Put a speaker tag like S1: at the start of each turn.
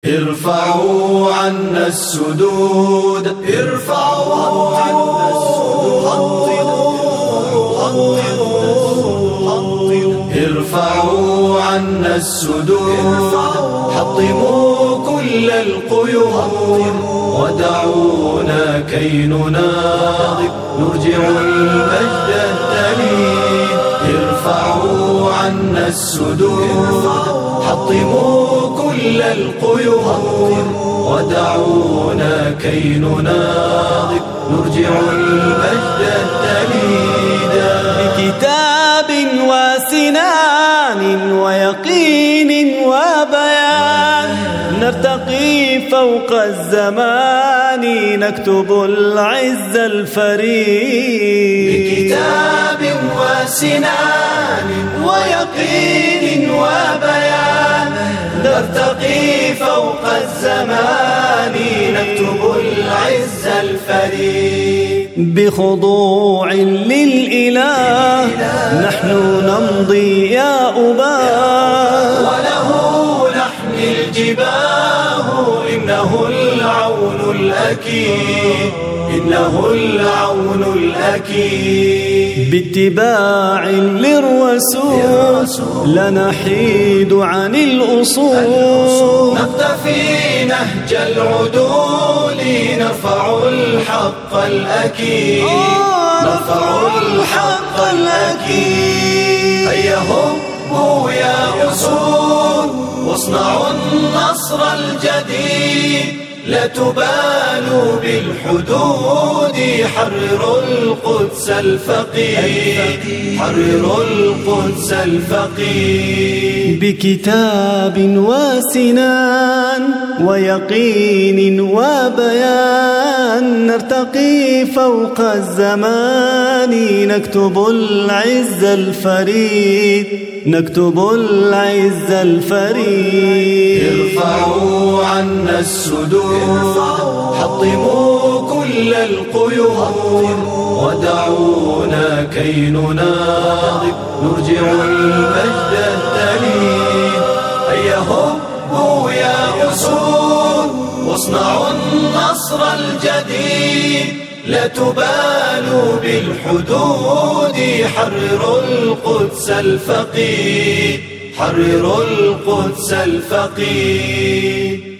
S1: ارفعوا عنا السدود، ارفعوا عنا ارفعوا عنا السدود، حطموا كل القيود، ودعونا كي نناضل نرجع المجد الدليل. ارفعوا عنا السدود، حطموا كل القيود، ودعونا كي نناضل نرجع المجد الدليل.
S2: بكتاب وسنان ويقين وبيان نرتقي فوق الزمان نكتب العز الفريد.
S1: بكتاب وسنان ويقين وبيان نرتقي فوق الزمان نكتب العز الفريد.
S2: بخضوع للإله نحن نمضي يا أباه،
S1: وله نحمي الجباه إنه العون الأكيد، إنه العون الأكيد.
S2: باتباع للرسول لا نحيد عن الأصول،
S1: نقتفي نهج العدول نرفع الحق الأكيد، نرفع الحق الأكيد. هيا هبوا يا أسود واصنعوا النصر الجديد، لا تبالوا بالحدود، حرروا القدس الفقيد، حرروا القدس الفقيد.
S2: بكتاب وسنان ويقين وبيان نرتقي فوق الزمان نكتب العز الفريد، نكتب العز الفريد.
S1: ارفعوا عنا السدود، حطموا كل القيود، ودعونا كي نناضل نرجع المجد الدليل. هيا هبوا يا أسود واصنعوا النصر الجديد، لا تبالوا بالحدود، حرروا القدس الفقيد، حرروا القدس الفقيد.